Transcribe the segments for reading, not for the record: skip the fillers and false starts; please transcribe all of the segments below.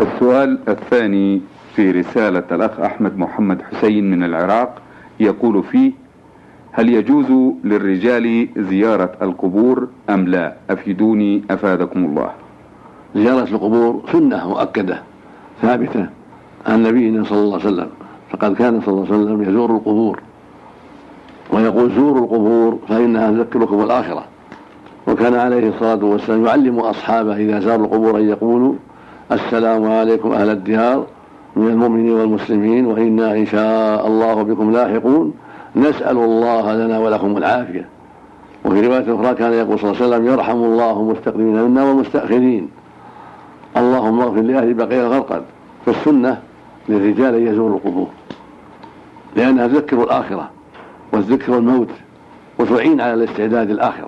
السؤال الثاني في رسالة الأخ أحمد محمد حسين من العراق، يقول فيه: هل يجوز للرجال زيارة القبور أم لا؟ أفيدوني أفادكم الله. زيارة القبور سنة مؤكدة ثابتة عن نبينا صلى الله عليه وسلم، فقد كان صلى الله عليه وسلم يزور القبور ويقول: زوروا القبور فإنها تذكركم الآخرة. وكان عليه الصلاة والسلام يعلم أصحابه إذا زاروا القبور أن يقولوا: السلام عليكم أهل الديار من المؤمنين والمسلمين وإنا إن شاء الله بكم لاحقون، نسأل الله لنا ولكم العافية. وفي رواية أخرى كان يقول صلى الله عليه وسلم: يرحم الله المستقدمين منا والمستأخرين، اللهم اغفر لأهل بقيع الغرقد. فالسنة للرجال أن يزوروا القبور لأنها تذكر الآخرة وتذكر الموت وتعين على الاستعداد الآخرة.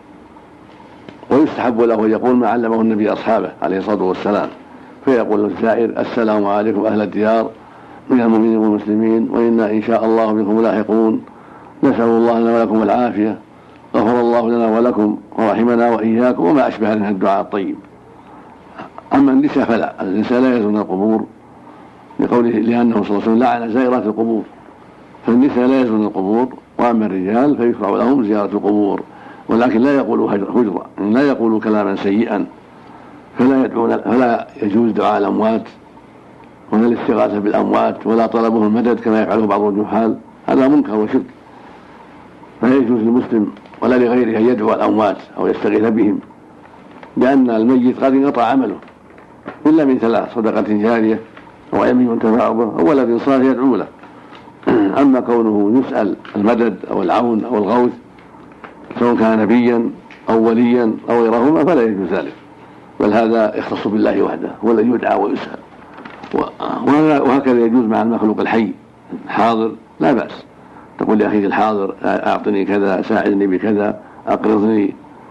ويستحب له أن يقول ما علمه النبي أصحابه عليه الصلاة والسلام، فيقول الزائر: السلام عليكم أهل الديار من المؤمنين والمسلمين وإنا إن شاء الله بكم لاحقون، نسأل الله لنا ولكم العافية، غفر الله لنا ولكم ورحمنا وإياكم، وما أشبه من الدعاء الطيب. أما النساء فلا، النساء لا يزورن القبور لقوله لأنه صلى الله عليه وسلم لعن زائرات القبور، فالنساء لا يزورن القبور. وأما الرجال فيشرع لهم زيارة القبور، ولكن لا يقولوا هجرة، لا يقولوا كلاما سيئا، فلا يجوز دعاء الأموات ولا الاستغاثة بالأموات ولا طلبهم المدد كما يفعله بعض الجهال، هذا منكر وشرك. فلا يجوز للمسلم ولا لغيره أن يدعو الأموات أو يستغيث بهم، لأن الميت قد انقطع عمله إلا من ثلاث: صدقة جارية أو علم ينتفع به أو ولد صالح يدعو له. أما كونه يسأل المدد أو العون أو الغوث سواء كان نبيا أو وليا أو غيرهما فلا يجوز ذلك، بل هذا يختص بالله وحده، هو الذي يدعى ويسأل. وهكذا يجوز مع المخلوق الحي الحاضر، لا بأس تقول لأخيك الحاضر: أعطني كذا، ساعدني بكذا، أقرضني،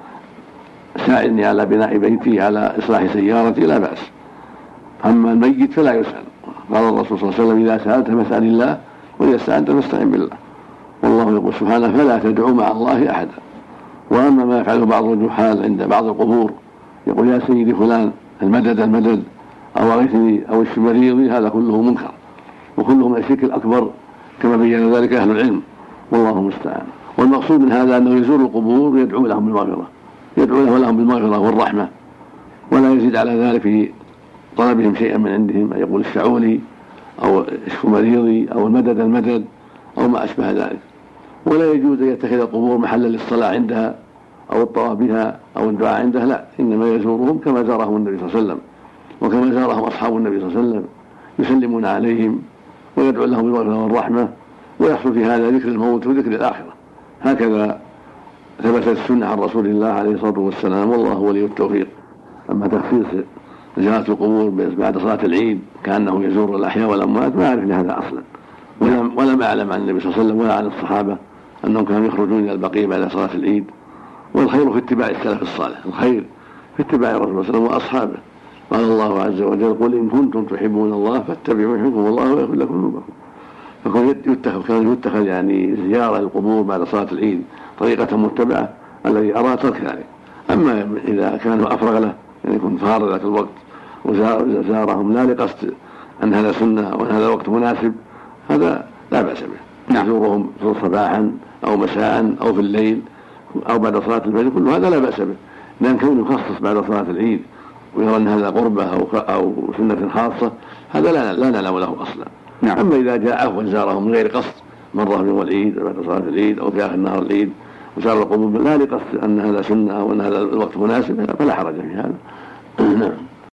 ساعدني على بناء بيتي، على إصلاح سيارتي، لا بأس. أما الميت فلا يسأل. قال الرسول صلى الله عليه وسلم: إذا سألت فاسأل الله وإذا استعنت فاستعن بالله. والله يقول سبحانه: فلا تدعوا مع الله أحدا. وأما ما يفعله بعض الجحال عند بعض القبور، يقول: يا سيدي فلان المدد المدد، أو أغثني، أو اشف مريضي، هذا كله منكر وكله من الشرك الأكبر كما بين ذلك أهل العلم، والله المستعان. والمقصود من هذا أنه يزور القبور ويدعو لهم بالمغفرة، يدعو لهم بالمغفرة والرحمة، ولا يزيد على ذلك في طلبهم شيئا من عندهم، أن يقول: اشفعوا لي، أو اشف مريضي، أو المدد المدد، أو ما أشبه ذلك. ولا يجوز أن يتخذ القبور محلا للصلاة عندها أو الطواف بها أو الدعاء عندها، لا، إنما يزورهم كما زارهم النبي صلى الله عليه وسلم وكما زارهم أصحاب النبي صلى الله عليه وسلم، يسلمون عليهم ويدعو لهم بالمغفرة والرحمة، ويحصل في هذا ذكر الموت وذكر الآخرة. هكذا ثبتت السنة عن رسول الله عليه الصلاة والسلام، والله ولي التوفيق. أما تخصيص زيارة القبور بعد صلاة العيد كأنه يزور الأحياء والأموات، ما أعرف لهذا أصلا، ولم أعلم عن النبي صلى الله عليه وسلم ولا عن الصحابة أنهم كانوا يخرجون إلى البقيع بعد صلاة العيد. والخير في اتباع السلف الصالح، الخير في اتباع الرسول صلى الله عليه وسلم وأصحابه. قال الله عز وجل: قل إن كنتم تحبون الله فاتبعوا يحبكم الله ويغفر لكم ذنوبكم. فكان يتخذ يعني زيارة القبور بعد صلاة العيد طريقة متبعة، الذي أرى ترك ذلك. أما إذا كان أفرغ له يعني يكون فارغ ذاك الوقت وزارهم لا لقصد أن هذا سنة وأن هذا وقت مناسب، هذا لا بأس به. يزورهم صباحا أو مساء أو في الليل أو بعد صلاة الفجر، كل هذا لا بأس به، لأن كونه يخصص بعد صلاة العيد ويرى أن هذا قربة أو سنة خاصة، هذا لا نعلم له أصلا. أما إذا جاء عفوا زارهم من غير قصد، مرة في يوم العيد بعد صلاة العيد أو في آخر نهار العيد وزار القبور لا لقصد أن هذا سنة أو أن هذا الوقت مناسب، فلا حرج في هذا. نعم.